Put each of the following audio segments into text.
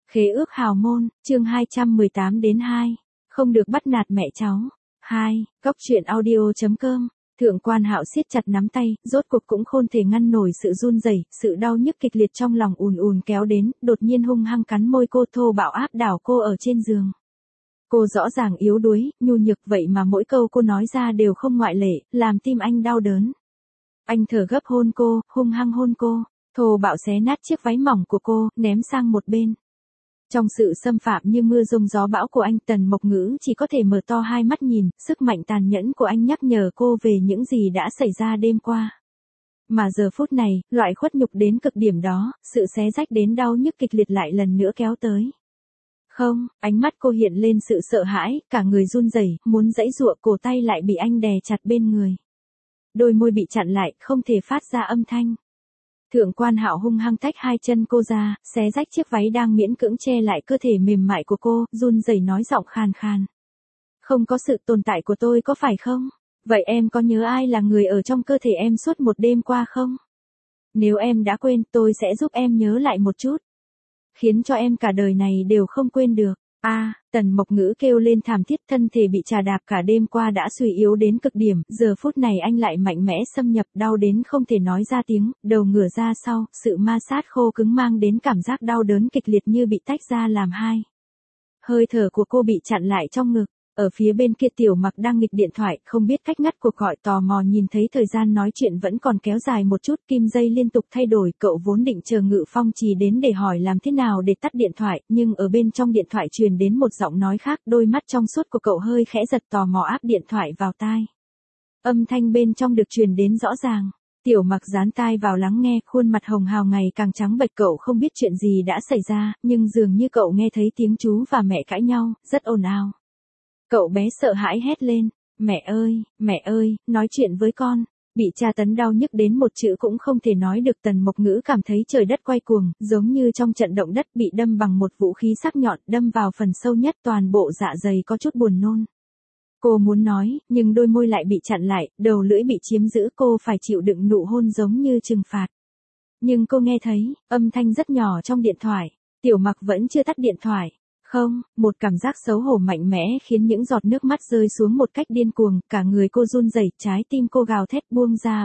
Khế ước hào môn, chương 218-2. Không được bắt nạt mẹ cháu. 2. Góc truyện audio.com. Thượng Quan Hạo siết chặt nắm tay, rốt cuộc cũng không thể ngăn nổi sự run rẩy, sự đau nhức kịch liệt trong lòng ùn ùn kéo đến, đột nhiên hung hăng cắn môi cô, thô bạo áp đảo cô ở trên giường. Cô rõ ràng yếu đuối, nhu nhược, vậy mà mỗi câu cô nói ra đều không ngoại lệ, làm tim anh đau đớn. Anh thở gấp hôn cô, hung hăng hôn cô, thô bạo xé nát chiếc váy mỏng của cô, ném sang một bên. Trong sự xâm phạm như mưa rông gió bão của anh, Tần Mộc Ngữ chỉ có thể mở to hai mắt nhìn, sức mạnh tàn nhẫn của anh nhắc nhở cô về những gì đã xảy ra đêm qua. Mà giờ phút này, loại khuất nhục đến cực điểm đó, sự xé rách đến đau nhức kịch liệt lại lần nữa kéo tới. Không, ánh mắt cô hiện lên sự sợ hãi, cả người run rẩy, muốn giãy giụa, cổ tay lại bị anh đè chặt bên người. Đôi môi bị chặn lại, không thể phát ra âm thanh. Thượng Quan Hạo hung hăng tách hai chân cô ra, xé rách chiếc váy đang miễn cưỡng che lại cơ thể mềm mại của cô, run rẩy nói giọng khàn khàn. Không có sự tồn tại của tôi có phải không? Vậy em có nhớ ai là người ở trong cơ thể em suốt một đêm qua không? Nếu em đã quên, tôi sẽ giúp em nhớ lại một chút. Khiến cho em cả đời này đều không quên được. Tần Mộc Ngữ kêu lên thảm thiết, thân thể bị chà đạp cả đêm qua đã suy yếu đến cực điểm, giờ phút này anh lại mạnh mẽ xâm nhập, đau đến không thể nói ra tiếng, đầu ngửa ra sau, sự ma sát khô cứng mang đến cảm giác đau đớn kịch liệt như bị tách ra làm hai. Hơi thở của cô bị chặn lại trong ngực. Ở phía bên kia Tiểu Mặc đang nghịch điện thoại, không biết cách ngắt cuộc gọi, tò mò nhìn thấy thời gian nói chuyện vẫn còn kéo dài một chút, kim dây liên tục thay đổi, cậu vốn định chờ Ngự Phong Trì đến để hỏi làm thế nào để tắt điện thoại, nhưng ở bên trong điện thoại truyền đến một giọng nói khác, đôi mắt trong suốt của cậu hơi khẽ giật, tò mò áp điện thoại vào tai. Âm thanh bên trong được truyền đến rõ ràng. Tiểu Mặc dán tai vào lắng nghe, khuôn mặt hồng hào ngày càng trắng bệch, cậu không biết chuyện gì đã xảy ra, nhưng dường như cậu nghe thấy tiếng chú và mẹ cãi nhau, rất ồn ào. Cậu bé sợ hãi hét lên, mẹ ơi, nói chuyện với con. Bị tra tấn đau nhức đến một chữ cũng không thể nói được, Tần Mộc Ngữ cảm thấy trời đất quay cuồng, giống như trong trận động đất, bị đâm bằng một vũ khí sắc nhọn, đâm vào phần sâu nhất, toàn bộ dạ dày có chút buồn nôn. Cô muốn nói, nhưng đôi môi lại bị chặn lại, đầu lưỡi bị chiếm giữ, cô phải chịu đựng nụ hôn giống như trừng phạt. Nhưng cô nghe thấy, âm thanh rất nhỏ trong điện thoại, Tiểu Mặc vẫn chưa tắt điện thoại. Không, một cảm giác xấu hổ mạnh mẽ khiến những giọt nước mắt rơi xuống một cách điên cuồng, cả người cô run rẩy, trái tim cô gào thét, buông ra.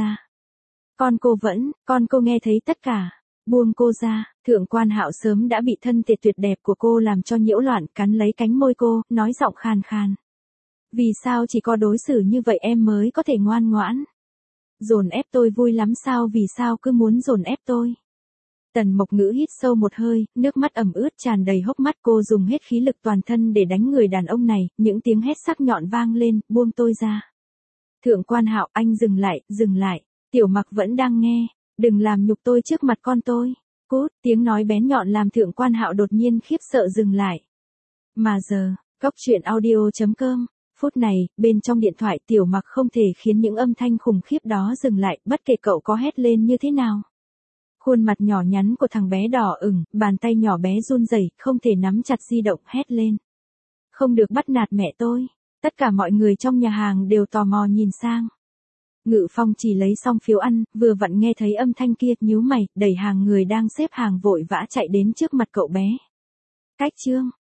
Con cô nghe thấy tất cả, buông cô ra. Thượng Quan Hạo sớm đã bị thân thể tuyệt đẹp của cô làm cho nhiễu loạn, cắn lấy cánh môi cô, nói giọng khàn khàn. Vì sao chỉ có đối xử như vậy em mới có thể ngoan ngoãn? Dồn ép tôi vui lắm sao, vì sao cứ muốn dồn ép tôi? Tần Mộc Ngữ hít sâu một hơi, nước mắt ẩm ướt tràn đầy hốc mắt, cô dùng hết khí lực toàn thân để đánh người đàn ông này, những tiếng hét sắc nhọn vang lên, buông tôi ra. Thượng Quan Hạo, anh dừng lại, Tiểu Mặc vẫn đang nghe, đừng làm nhục tôi trước mặt con tôi. Cút, tiếng nói bén nhọn làm Thượng Quan Hạo đột nhiên khiếp sợ dừng lại. Mà giờ, góc truyện audio.com. Phút này, bên trong điện thoại Tiểu Mặc không thể khiến những âm thanh khủng khiếp đó dừng lại, bất kể cậu có hét lên như thế nào. Khuôn mặt nhỏ nhắn của thằng bé đỏ ửng, bàn tay nhỏ bé run rẩy, không thể nắm chặt di động, hét lên. Không được bắt nạt mẹ tôi. Tất cả mọi người trong nhà hàng đều tò mò nhìn sang. Ngự Phong Trì lấy xong phiếu ăn, vừa vặn nghe thấy âm thanh kia, nhíu mày, đẩy hàng người đang xếp hàng vội vã chạy đến trước mặt cậu bé. Cách chương.